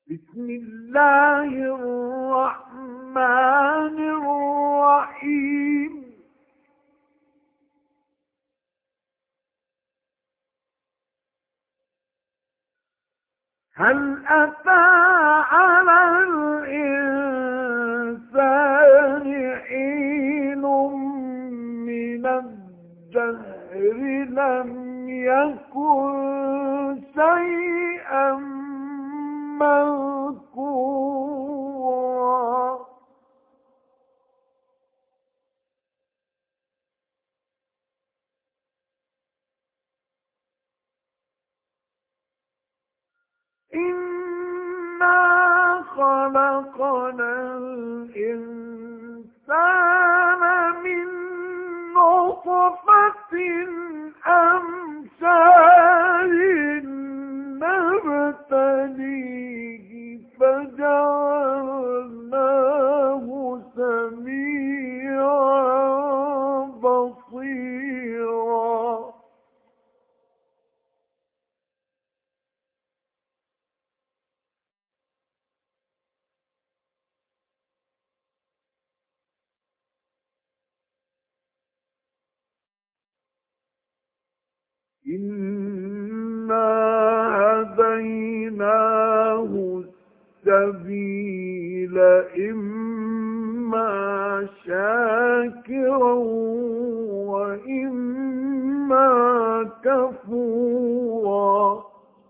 بسم الله الرحمن الرحيم. هل أتى على الإنسان حين من الدهر لم يكن شيئا مذكورا. إنا خلقنا الإنسان من نطفة أمشاج نبتليه فجعلناه سميعا بصيرا. إنا هديناه السبيل إما شاكرا وإما كفورا.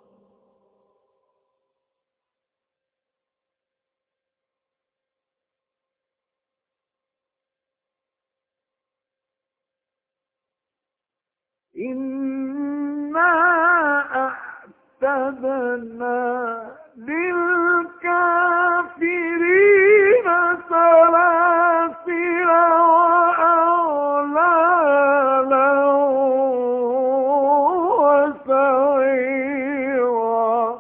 إنا أعتدنا للكافرين سلاسل وأغلالا وسعيرا.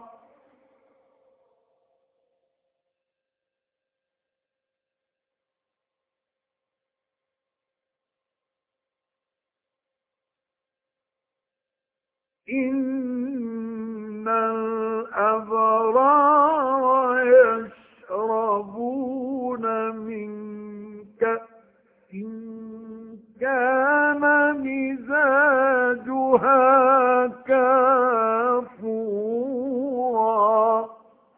إن الأبرار يشربون من كأس كان مزاجها كافورا.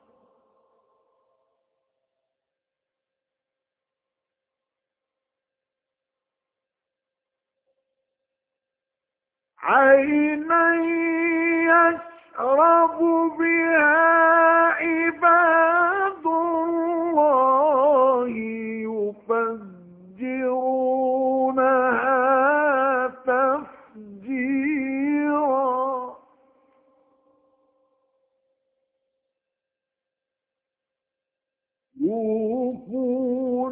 عينا يشرب بها عباد الله يفجرونها تفجيرا. يوفون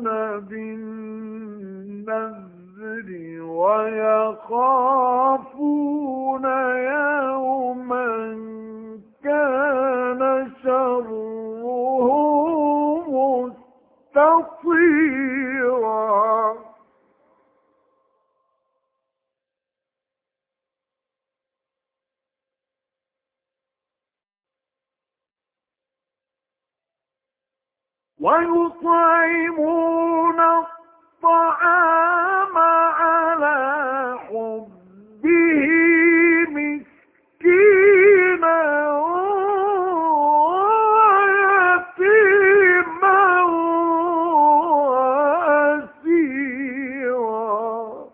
بالنذر ويخافون يوما كان شره مستطيرا. ويطعمون الطعام على حبه مسكينا ويتيما وأسيرا.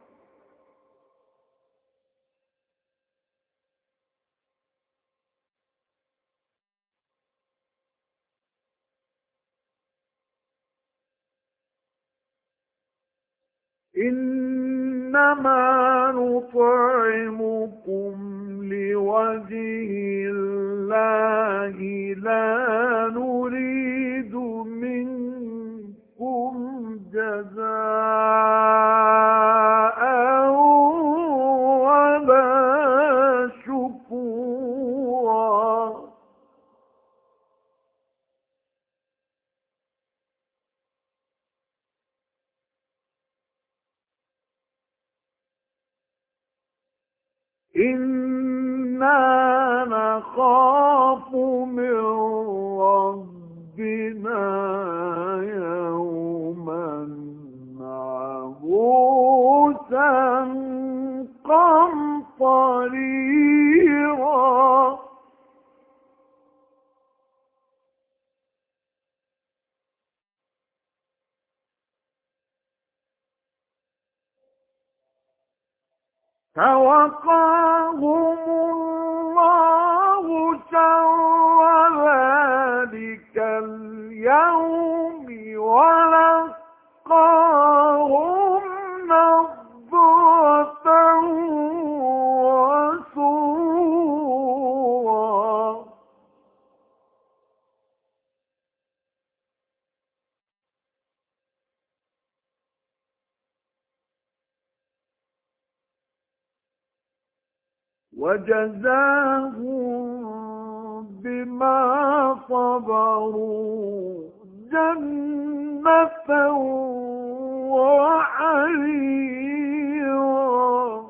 إنما نطعمكم لوجه الله لا نريد منكم جزاء ولا شكورا. إنا نخاف من ربنا يوما عبوسا قمطريرا فوقاهم الله شر ذلك اليوم ولقاهم نضرة وسرورا وجزاهم بما صبروا جنة وحريرا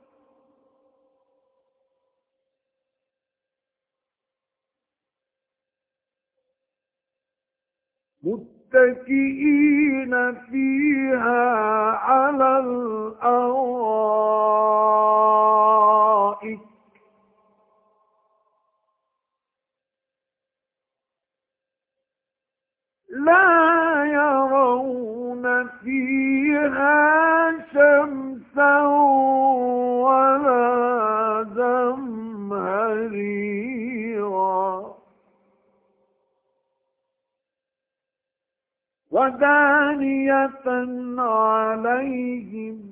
متكئين فيها على الأرائك لا يرون فيها شمسا ولا زمهريرا ودانية عليهم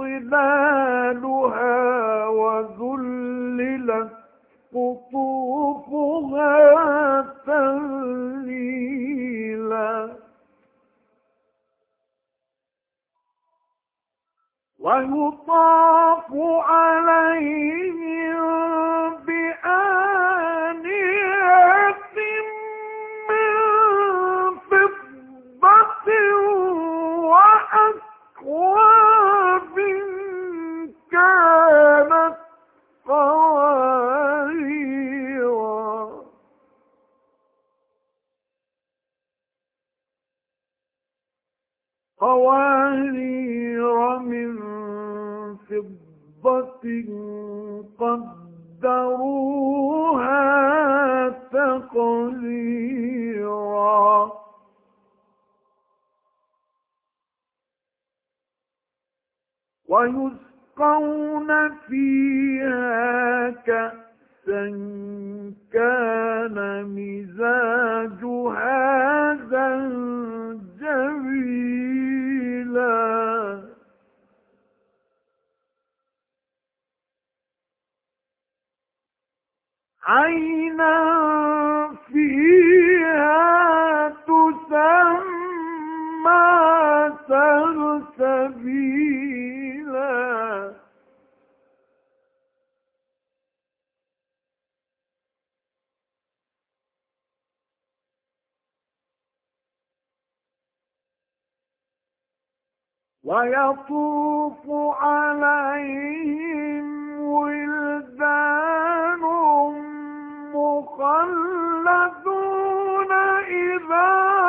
ظلالها وذللت قطوفها تذليلا ويطاف عليهم بآنية من فضة وأكواب كانت قواريرا من فضة قدروها تقديرا ويسقون فيها كأسا كان مزاجها زنجبيلا عينا فيها تسمى سلسبيلا ويطوف عليهم ولدان مخلدون إذا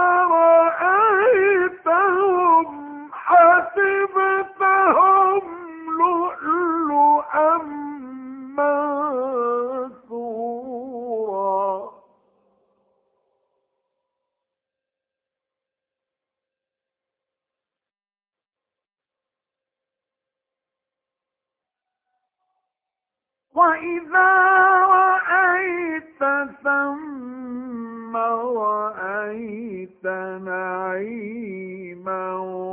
رأيتهم حسبتهم لؤلؤا منثورا وإذا رأيت ثم رأيت نعيما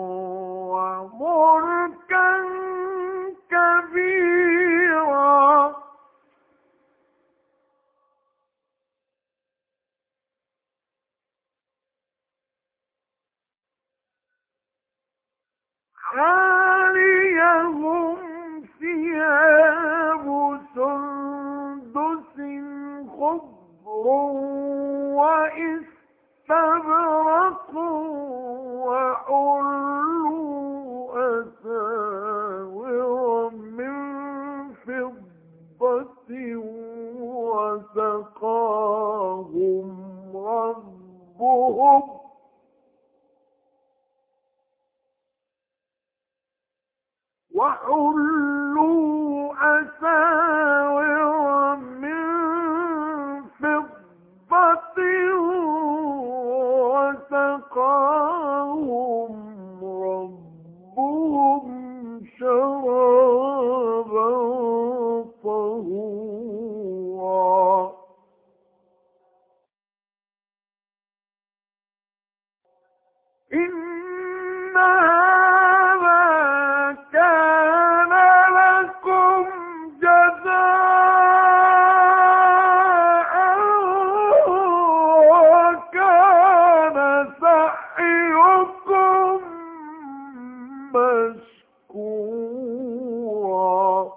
وملكا كبيرا عاليهم ثياب سندس خضر وإستبرق وحلوا أساور من فضة وسقاهم ربهم وحلوا أساور من فضة وسقاهم ربهم شرابا طهورا إن هذا كان لكم جزاء وكان سعيكم مشكورا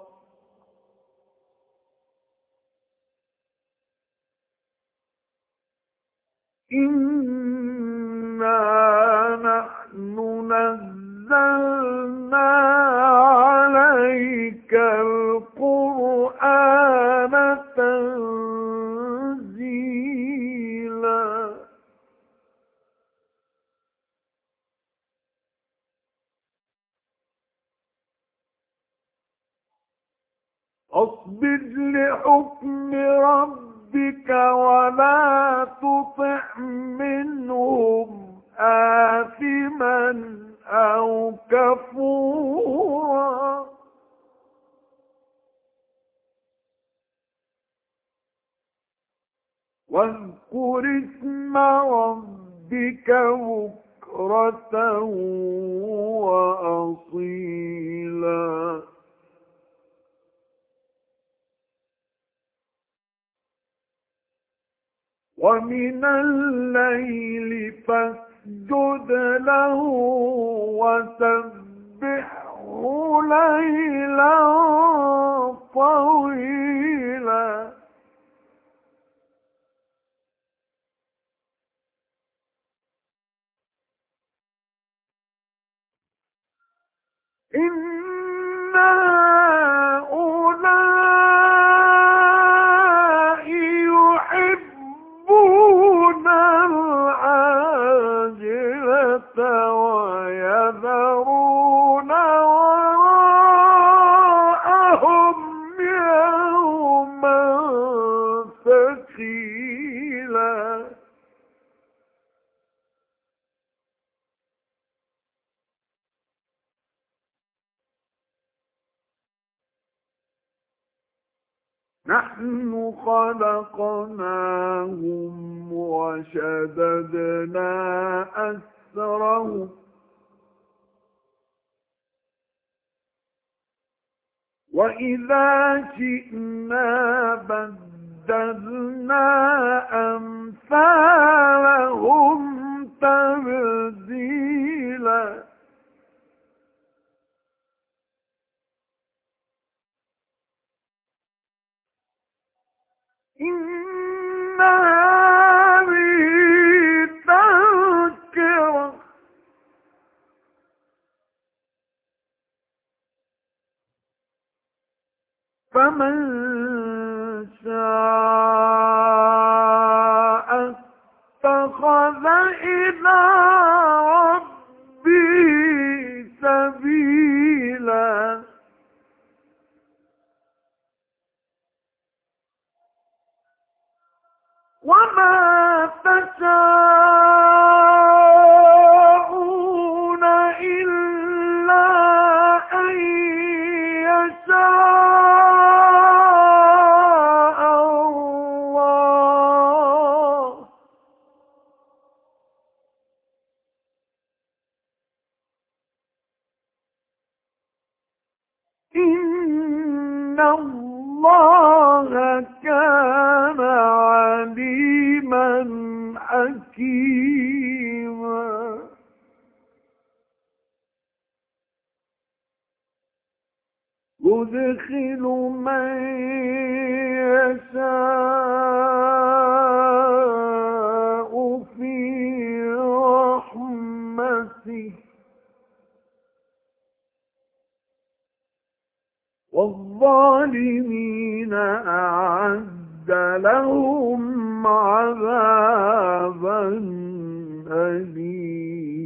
إنا نحن نزلنا عليك القرآن تنزيلا أصبر لحكم ربك ولا تطع منهم آثما أو كفورا واذكر اسم ربك بكرة وأصيلا ومن الليل فاسجد له وسبحه ليلا طويلا إن هؤلاء يحبون العاجلة ويذرون وراءهم يوما ثقيلا نحن خلقناهم وشددنا أسرهم وإذا شئنا بدلنا أمثالهم تبديلا إن هذه تذكرة فمن شاء اتخذ إلى ربه سبيلا وما تشاءون إلا أن يشاء الله إن الله كان عليما حكيما يدخل من يشاء في رحمته والظالمين أعد لهم عذابا أليم